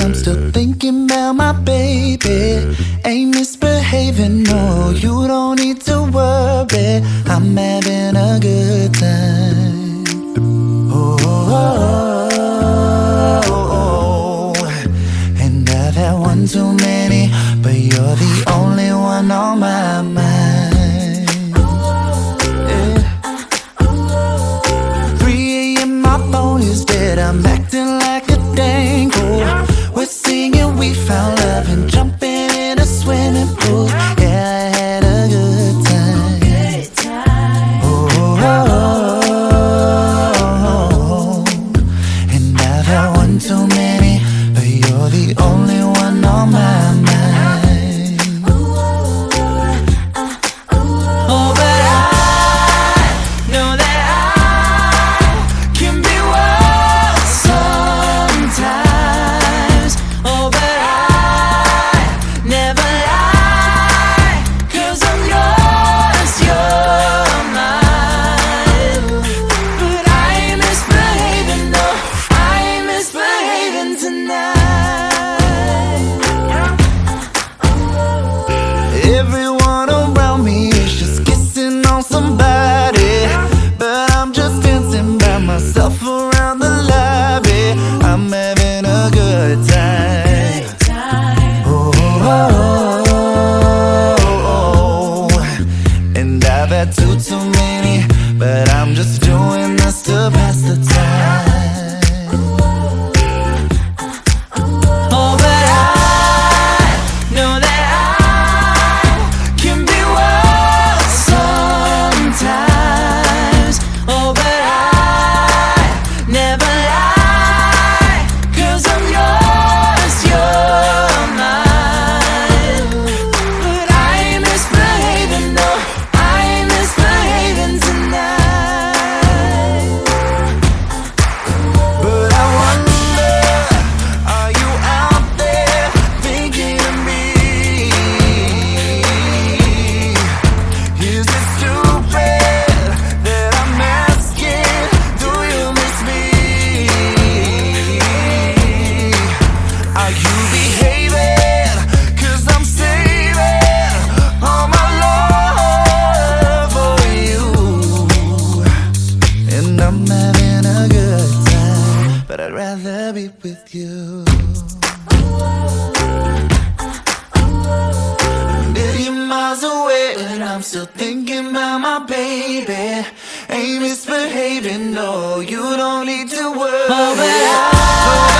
I'm still thinking about my baby. Ain't misbehaving, no, you don't need to worry. I'm having a good time. Oh, oh, oh, oh. And I've had one too many, but you're the only one on my mind. 3 a.m. my phone is dead, I'm acting like a dang fool. We're singing we found love and jumping in a swimming pool. Yeah, I had a good time. Oh, oh, oh, oh. And I've had one too many, but you're the only one on my mind. Oh, but I know that I can be wild sometimes. Oh, but I never lie, 'cause I'm yours, you're mine. But I ain't misbehaving, no, I ain't misbehaving tonight. Everyone around me is just kissing on somebody, but I'm just dancing by myself around the lobby. I'm having a good time. Oh, oh, oh, oh. And I've had too many, but I'm just doing this to pass the time. Oh, but I know that I can be wild sometimes. Oh, but I never lie, 'cause I'm yours, you're mine. But I ain't misbehaving, no, I ain't misbehaving tonight. But I wonder, are you out there thinking of me? Is it stupid that I'm asking, do you miss me? Are you behaving? 'Cause I'm saving all my love for you. And I'm having a good time, but I'd rather be with you. Million miles away, but I'm still thinking about my baby. Ain't misbehaving, no, you don't need to worry. Oh, but I